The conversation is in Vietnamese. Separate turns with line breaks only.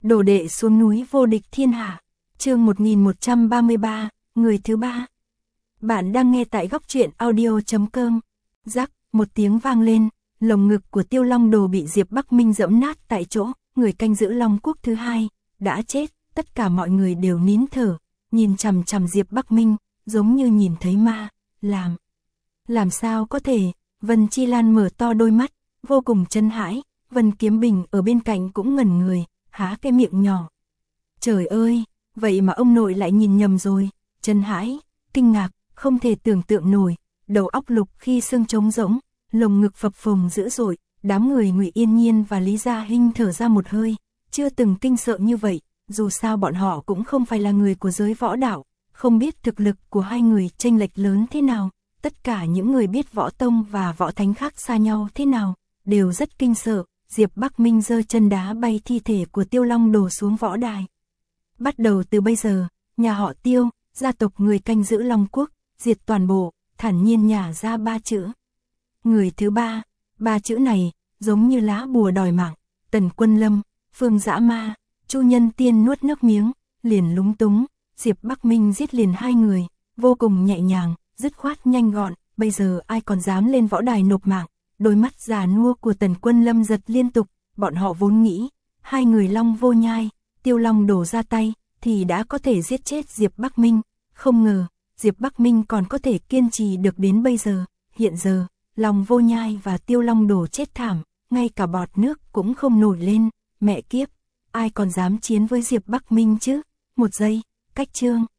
Đồ đệ xuống núi vô địch thiên hạ. Chương 1133, người thứ ba. Bạn đang nghe tại góc truyện audio.com. Rắc, một tiếng vang lên, lồng ngực của Tiêu Long Đồ bị Diệp Bắc Minh giẫm nát tại chỗ, người canh giữ Long Quốc thứ hai đã chết, tất cả mọi người đều nín thở, nhìn chằm chằm Diệp Bắc Minh, giống như nhìn thấy ma. Làm sao có thể? Vân Chi Lan mở to đôi mắt, vô cùng chân hãi. Vân Kiếm Bình ở bên cạnh cũng ngẩn người, há cái miệng nhỏ. Trời ơi, vậy mà ông nội lại nhìn nhầm rồi. Chân hãi, kinh ngạc, không thể tưởng tượng nổi, đầu óc Lục Khi xương trống rỗng, lồng ngực phập phồng dữ dội. Đám người Ngụy Yên Nhiên và Lý Gia Hinh thở ra một hơi, chưa từng kinh sợ như vậy. Dù sao bọn họ cũng không phải là người của giới võ đạo, không biết thực lực của hai người chênh lệch lớn thế nào. Tất cả những người biết võ tông và võ thánh khác xa nhau thế nào, đều rất kinh sợ. Diệp Bắc Minh giơ chân đá bay thi thể của Tiêu Long Đồ xuống võ đài. Bắt đầu từ bây giờ, nhà họ Tiêu, gia tộc người canh giữ Long Quốc, diệt toàn bộ, thản nhiên nhả ra 3 chữ. Người thứ ba, 3 chữ này, giống như lá bùa đòi mạng. Tần Quân Lâm, Phương Dã Ma, Chu Nhân Tiên nuốt nước miếng, liền lúng túng. Diệp Bắc Minh giết liền 2 người, vô cùng nhẹ nhàng, dứt khoát nhanh gọn. Bây giờ ai còn dám lên võ đài nộp mạng? Đôi mắt già nua của Tần Quân Lâm giật liên tục. Bọn họ vốn nghĩ 2 người Long Vô Nhai, Tiêu Long Đổ ra tay thì đã có thể giết chết Diệp Bắc Minh. Không ngờ Diệp Bắc Minh còn có thể kiên trì được đến bây giờ. Hiện giờ Long Vô Nhai và Tiêu Long Đổ chết thảm, ngay cả bọt nước cũng không nổi lên. Mẹ kiếp, ai còn dám chiến với Diệp Bắc Minh chứ? Một giây, cách chương.